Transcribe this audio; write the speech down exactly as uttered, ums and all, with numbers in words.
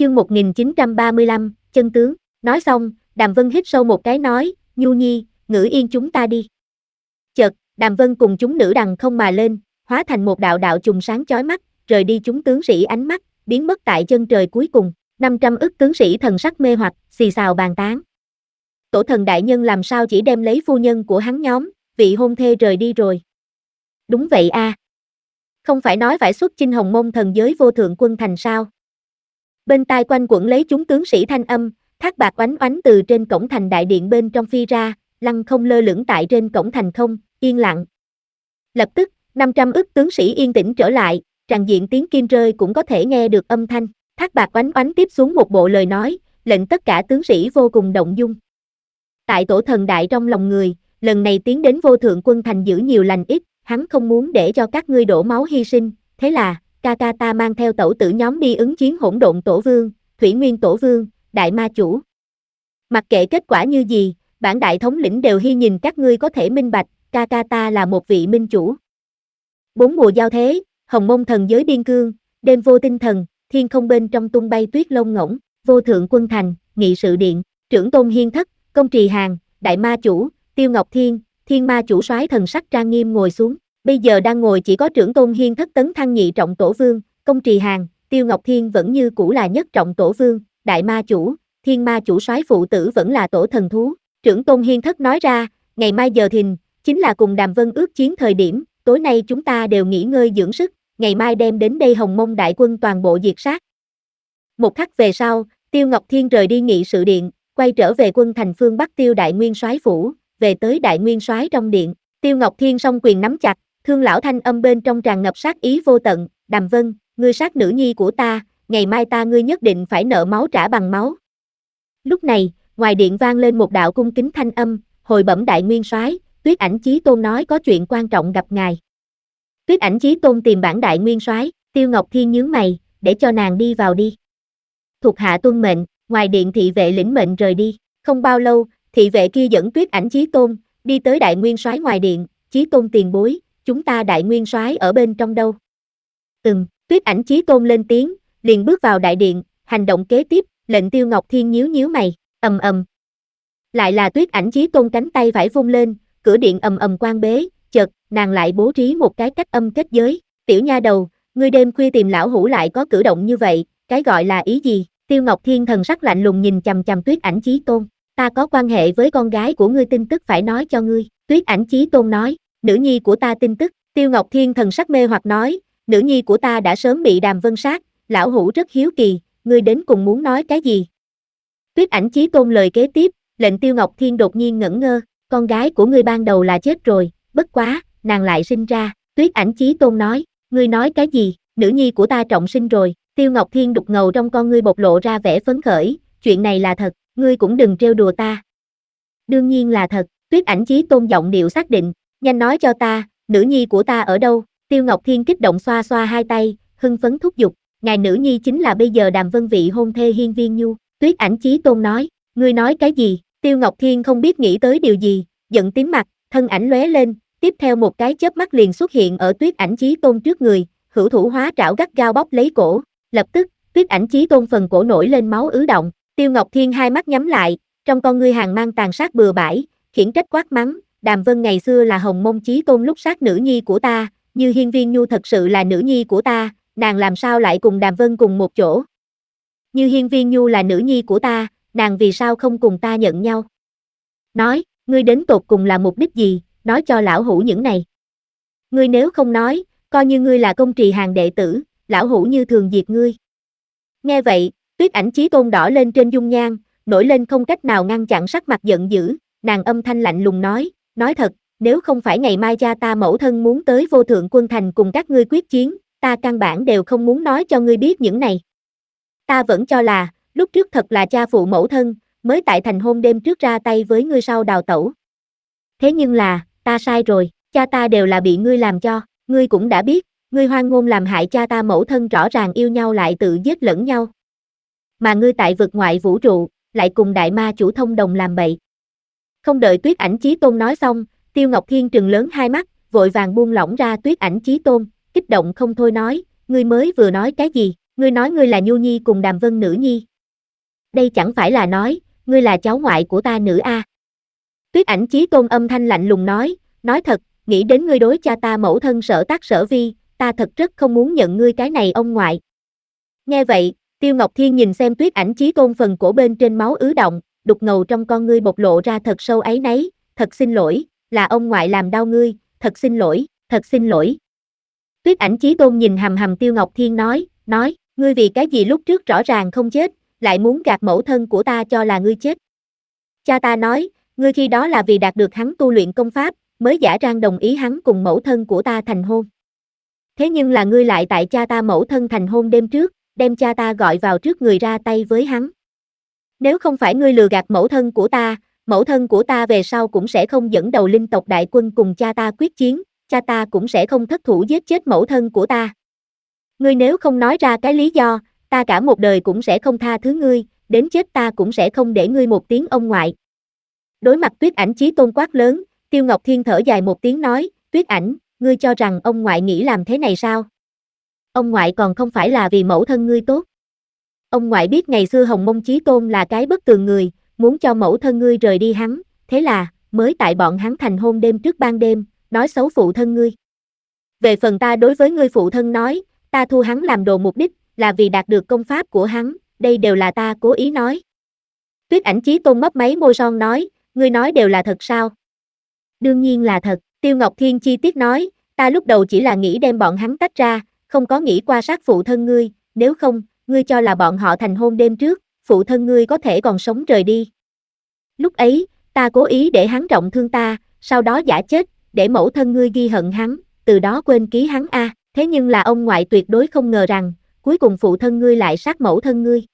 Chương một nghìn chín trăm ba mươi lăm, chân tướng. Nói xong, Đàm Vân hít sâu một cái nói, Nhu Nhi, ngữ yên chúng ta đi. Chợt, Đàm Vân cùng chúng nữ đằng không mà lên, hóa thành một đạo đạo chùm sáng chói mắt, rời đi chúng tướng sĩ ánh mắt, biến mất tại chân trời cuối cùng. năm trăm ức tướng sĩ thần sắc mê hoặc, xì xào bàn tán. Tổ thần đại nhân làm sao chỉ đem lấy phu nhân của hắn nhóm, vị hôn thê rời đi rồi. Đúng vậy a. À. Không phải nói phải xuất chinh Hồng Mông thần giới vô thượng quân thành sao? Bên tai quanh quẩn lấy chúng tướng sĩ thanh âm, thác bạc oánh oánh từ trên cổng thành đại điện bên trong phi ra, lăng không lơ lửng tại trên cổng thành không, yên lặng. Lập tức, năm trăm ức tướng sĩ yên tĩnh trở lại, tràn diện tiếng kim rơi cũng có thể nghe được âm thanh. Thác bạc oánh oánh tiếp xuống một bộ lời nói, lệnh tất cả tướng sĩ vô cùng động dung. Tại tổ thần đại trong lòng người, lần này tiến đến vô thượng quân thành giữ nhiều lành ít, hắn không muốn để cho các ngươi đổ máu hy sinh, thế là, ca ca ta mang theo tẩu tử nhóm đi ứng chiến hỗn độn tổ vương, thủy nguyên tổ vương, đại ma chủ. Mặc kệ kết quả như gì, bản đại thống lĩnh đều hy nhìn các ngươi có thể minh bạch, ca ca ta là một vị minh chủ. Bốn mùa giao thế, Hồng Mông thần giới điên cương, đêm vô tinh thần, thiên không bên trong tung bay tuyết lông ngỗng, vô thượng quân thành, nghị sự điện, trưởng tôn hiên thất, công trì hàng, đại ma chủ, Tiêu Ngọc Thiên, thiên ma chủ soái thần sắc trang nghiêm ngồi xuống. Bây giờ đang ngồi chỉ có trưởng tôn hiên thất tấn thăng nhị trọng tổ vương, công trì hàng, Tiêu Ngọc Thiên vẫn như cũ là nhất trọng tổ vương, đại ma chủ, thiên ma chủ soái phụ tử vẫn là tổ thần thú. Trưởng tôn hiên thất nói ra, ngày mai giờ thìn, chính là cùng Đàm Vân ước chiến thời điểm, tối nay chúng ta đều nghỉ ngơi dưỡng sức, ngày mai đem đến đây Hồng Mông đại quân toàn bộ diệt sát. Một khắc về sau, Tiêu Ngọc Thiên rời đi nghị sự điện, quay trở về quân thành phương Bắc Tiêu đại nguyên soái phủ, về tới đại nguyên soái trong điện. Tiêu Ngọc Thiên song quyền nắm chặt, thương lão thanh âm bên trong tràn ngập sát ý vô tận, Đàm Vân, ngươi sát nữ nhi của ta, ngày mai ta ngươi nhất định phải nợ máu trả bằng máu. Lúc này, ngoài điện vang lên một đạo cung kính thanh âm, hồi bẩm đại nguyên soái, Tuyết Ảnh Chí Tôn nói có chuyện quan trọng gặp ngài. Tuyết Ảnh Chí Tôn tìm bản đại nguyên soái, Tiêu Ngọc Thiên nhướng mày, để cho nàng đi vào đi. Thuộc hạ tuân mệnh, ngoài điện thị vệ lĩnh mệnh rời đi, không bao lâu, thị vệ kia dẫn Tuyết Ảnh Chí Tôn, đi tới đại nguyên soái ngoài điện, Chí Tôn tiền bối, chúng ta đại nguyên soái ở bên trong đâu? Ừm, Tuyết Ảnh Chí Tôn lên tiếng, liền bước vào đại điện, hành động kế tiếp, lệnh Tiêu Ngọc Thiên nhíu nhíu mày, ầm ầm. Lại là Tuyết Ảnh Chí Tôn cánh tay phải vung lên, cửa điện ầm ầm quan bế, chợt, nàng lại bố trí một cái cách âm kết giới, tiểu nha đầu, ngươi đêm khuya tìm lão hủ lại có cử động như vậy, cái gọi là ý gì? Tiêu Ngọc Thiên thần sắc lạnh lùng nhìn chằm chằm Tuyết Ảnh Chí Tôn, ta có quan hệ với con gái của ngươi tin tức phải nói cho ngươi, Tuyết Ảnh Chí Tôn nói, nữ nhi của ta tin tức, Tiêu Ngọc Thiên thần sắc mê hoặc nói, nữ nhi của ta đã sớm bị Đàm Vân sát, lão hủ rất hiếu kỳ, ngươi đến cùng muốn nói cái gì? Tuyết Ảnh Chí Tôn lời kế tiếp, lệnh Tiêu Ngọc Thiên đột nhiên ngẩn ngơ, con gái của ngươi ban đầu là chết rồi, bất quá, nàng lại sinh ra, Tuyết Ảnh Chí Tôn nói, ngươi nói cái gì, nữ nhi của ta trọng sinh rồi, Tiêu Ngọc Thiên đục ngầu trong con ngươi bộc lộ ra vẻ phấn khởi, chuyện này là thật, ngươi cũng đừng trêu đùa ta. Đương nhiên là thật, Tuyết Ảnh Chí Tôn giọng điệu xác định, nhanh nói cho ta, nữ nhi của ta ở đâu? Tiêu Ngọc Thiên kích động xoa xoa hai tay, hưng phấn thúc giục, ngài nữ nhi chính là bây giờ Đàm Vân vị hôn thê Hiên Viên Nhu. Tuyết Ảnh Chí Tôn nói, ngươi nói cái gì? Tiêu Ngọc Thiên không biết nghĩ tới điều gì, giận tím mặt, thân ảnh lóe lên, tiếp theo một cái chớp mắt liền xuất hiện ở Tuyết Ảnh Chí Tôn trước người, hữu thủ hóa trảo gắt gao bóp lấy cổ, lập tức, Tuyết Ảnh Chí Tôn phần cổ nổi lên máu ứ động, Tiêu Ngọc Thiên hai mắt nhắm lại, trong con ngươi hàng mang tàn sát bừa bãi, khiển trách quát mắng, Đàm Vân ngày xưa là Hồng Mông Chí Tôn lúc sát nữ nhi của ta, như Hiên Viên Nhu thật sự là nữ nhi của ta, nàng làm sao lại cùng Đàm Vân cùng một chỗ? Như Hiên Viên Nhu là nữ nhi của ta, nàng vì sao không cùng ta nhận nhau? Nói, ngươi đến tột cùng là mục đích gì, nói cho lão hủ những này. Ngươi nếu không nói, coi như ngươi là công trì hàng đệ tử, lão hủ như thường diệt ngươi. Nghe vậy, Tuyết Ảnh Chí Tôn đỏ lên trên dung nhan, nổi lên không cách nào ngăn chặn sắc mặt giận dữ, nàng âm thanh lạnh lùng nói, nói thật, nếu không phải ngày mai cha ta mẫu thân muốn tới vô thượng quân thành cùng các ngươi quyết chiến, ta căn bản đều không muốn nói cho ngươi biết những này. Ta vẫn cho là, lúc trước thật là cha phụ mẫu thân, mới tại thành hôn đêm trước ra tay với ngươi sau đào tẩu. Thế nhưng là, ta sai rồi, cha ta đều là bị ngươi làm cho, ngươi cũng đã biết, ngươi hoang ngôn làm hại cha ta mẫu thân rõ ràng yêu nhau lại tự giết lẫn nhau. Mà ngươi tại vực ngoại vũ trụ, lại cùng đại ma chủ thông đồng làm bậy. Không đợi Tuyết Ảnh Chí Tôn nói xong, Tiêu Ngọc Thiên trừng lớn hai mắt, vội vàng buông lỏng ra Tuyết Ảnh Chí Tôn, kích động không thôi nói, ngươi mới vừa nói cái gì, Ngươi nói ngươi là Nhu Nhi cùng Đàm Vân nữ nhi. Đây chẳng phải là nói, ngươi là cháu ngoại của ta nữ a? Tuyết Ảnh Chí Tôn âm thanh lạnh lùng nói, nói thật, nghĩ đến ngươi đối cha ta mẫu thân Sở Tác Sở Vi, ta thật rất không muốn nhận ngươi cái này ông ngoại. Nghe vậy, Tiêu Ngọc Thiên nhìn xem Tuyết Ảnh Chí Tôn phần cổ bên trên máu ứ động, đục ngầu trong con ngươi bộc lộ ra thật sâu áy náy, thật xin lỗi, là ông ngoại làm đau ngươi, thật xin lỗi, thật xin lỗi. Tuyết Ảnh Chí Tôn nhìn hằm hằm Tiêu Ngọc Thiên nói, nói, ngươi vì cái gì lúc trước rõ ràng không chết, lại muốn gạt mẫu thân của ta cho là ngươi chết. Cha ta nói, ngươi khi đó là vì đạt được hắn tu luyện công pháp, mới giả trang đồng ý hắn cùng mẫu thân của ta thành hôn. Thế nhưng là ngươi lại tại cha ta mẫu thân thành hôn đêm trước, đem cha ta gọi vào trước người ra tay với hắn. Nếu không phải ngươi lừa gạt mẫu thân của ta, mẫu thân của ta về sau cũng sẽ không dẫn đầu linh tộc đại quân cùng cha ta quyết chiến, cha ta cũng sẽ không thất thủ giết chết mẫu thân của ta. Ngươi nếu không nói ra cái lý do, ta cả một đời cũng sẽ không tha thứ ngươi, đến chết ta cũng sẽ không để ngươi một tiếng ông ngoại. Đối mặt Tuyết Ảnh Chí Tôn quát lớn, Tiêu Ngọc Thiên thở dài một tiếng nói, Tuyết Ảnh, ngươi cho rằng ông ngoại nghĩ làm thế này sao? Ông ngoại còn không phải là vì mẫu thân ngươi tốt. Ông ngoại biết ngày xưa Hồng Mông Chí Tôn là cái bất tường người, muốn cho mẫu thân ngươi rời đi hắn, thế là, mới tại bọn hắn thành hôn đêm trước ban đêm, nói xấu phụ thân ngươi. Về phần ta đối với ngươi phụ thân nói, ta thu hắn làm đồ mục đích, là vì đạt được công pháp của hắn, đây đều là ta cố ý nói. Tuyết Ảnh Chí Tôn mấp máy môi son nói, ngươi nói đều là thật sao? Đương nhiên là thật, Tiêu Ngọc Thiên chi tiết nói, ta lúc đầu chỉ là nghĩ đem bọn hắn tách ra, không có nghĩ qua sát phụ thân ngươi, nếu không, ngươi cho là bọn họ thành hôn đêm trước, phụ thân ngươi có thể còn sống rời đi. Lúc ấy, ta cố ý để hắn trọng thương ta, sau đó giả chết, để mẫu thân ngươi ghi hận hắn, từ đó quên ký hắn a. Thế nhưng là ông ngoại tuyệt đối không ngờ rằng, cuối cùng phụ thân ngươi lại sát mẫu thân ngươi.